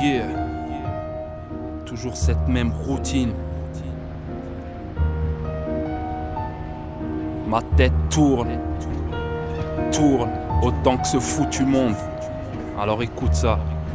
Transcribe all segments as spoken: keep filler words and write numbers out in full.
Yeah. Toujours cette même routine. Ma tête tourne, tourne autant que ce foutu monde. Alors écoute ça.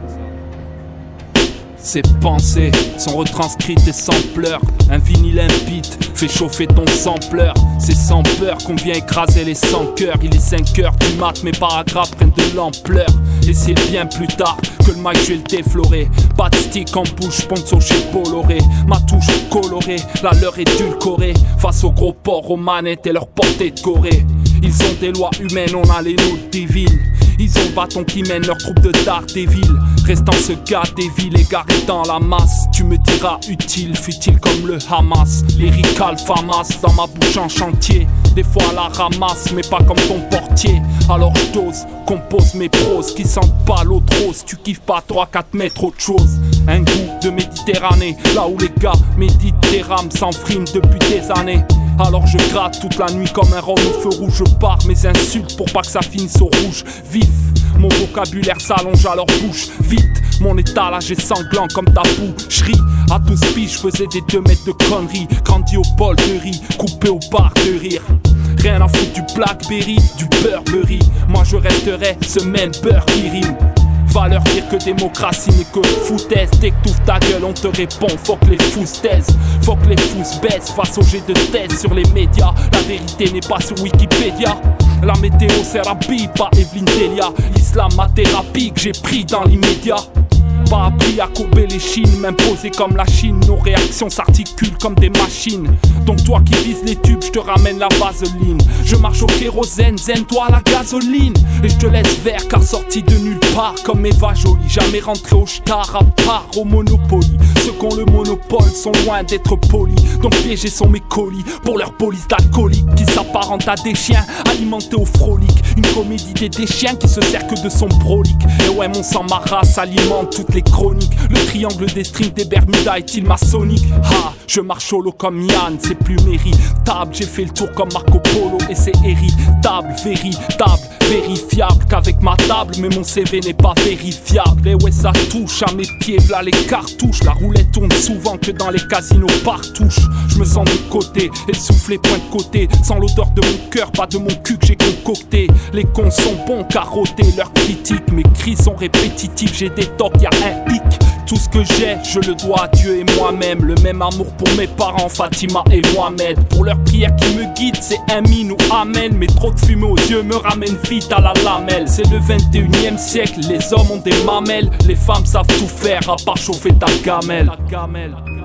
Ces pensées sont retranscrites et sans pleurs. Un vinyle limpide fait chauffer ton sampleur. C'est sans peur qu'on vient écraser les sans-cœurs. Il est cinq heures du mat, mes paragraphes prennent de l'ampleur. Et c'est bien plus tard que le mic je vais le déflorer. Pas de stick en bouche, ponceau chez Bolloré. Ma touche colorée, la leur édulcorée. Face aux gros porcs, aux manettes et leur portée de Corée. Ils ont des lois humaines, on a les nôtres divines. Ils ont le bâton qui mène leur troupe de Daredevil. Restant ce gars des villes égaré dans la masse. Tu me diras utile, futile comme le Hamas. Lyrical famas dans ma bouche en chantier. Des fois à la ramasse, mais pas comme ton portier. Alors je dose, compose mes proses qui sentent pas l'autre rose. Tu kiffes pas trois quatre mètres autre chose. Un goût de Méditerranée, là où les gars méditent des rames sans frime depuis des années. Alors je gratte toute la nuit comme un rhum au feu rouge. Je pars mes insultes pour pas que ça finisse au rouge. Vif, mon vocabulaire s'allonge à leur bouche. Vite, mon étalage est sanglant comme ta boucherie. À douze piges, je faisais des deux mètres de conneries. Grandi au bol de riz, coupé au bar de rire. Rien à foutre du Blackberry, du Burberry. Moi je resterai ce même beurre qui rime. Va leur dire que démocratie n'est que foutaise. Dès que t'ouvres ta gueule on te répond faut que les fous se taisent. Faut que les fous se baissent face au jet de thèse sur les médias. La vérité n'est pas sur Wikipédia. La météo c'est Rabi, pas Evelyne Delia. L'islam ma thérapie que j'ai pris dans l'immédiat. Pas appris à courber les chines, m'imposer comme la Chine. Nos réactions s'articulent comme des machines. Donc toi qui vises les tubes, je te ramène la vaseline. Je marche au kérosène, zen toi à la gasoline. Et je te laisse vert car sorti de nulle part. Comme Eva Jolie, jamais rentré au star à part au Monopoly. Ceux qui ont le monopole sont loin d'être polis. Donc piégés sont mes colis pour leur police d'alcoolique qui s'apparente à des chiens alimentés au frolic. Une comédie des déchiens qui se sert que de son brolique. Et ouais mon sang ma race alimente toutes les chroniques. Le triangle des strings des Bermudas est-il maçonnique? Ha, je marche solo comme Yann, c'est plus méritable. J'ai fait le tour comme Marco Polo et c'est héritable, véritable, vérifiable qu'avec ma table, mais mon C V n'est pas vérifiable. Et ouais ça touche à mes pieds, v'là les cartouches. La roulette tourne souvent que dans les casinos par touche. Je me sens de côté et le soufflet point de côté. Sans l'odeur de mon cœur, pas de mon cul que j'ai concocté. Les cons sont bons, carottés, leurs critiques. Mes cris sont répétitifs, j'ai des tocs, y'a un hic. Tout ce que j'ai, je le dois à Dieu et moi-même. Le même amour pour mes parents, Fatima et Mohamed. Pour leurs prières qui me guident, c'est Amin ou Amen. Mais trop de fumée aux yeux me ramène vite à la lamelle. C'est le vingt et unième siècle, les hommes ont des mamelles. Les femmes savent tout faire à part chauffer ta gamelle.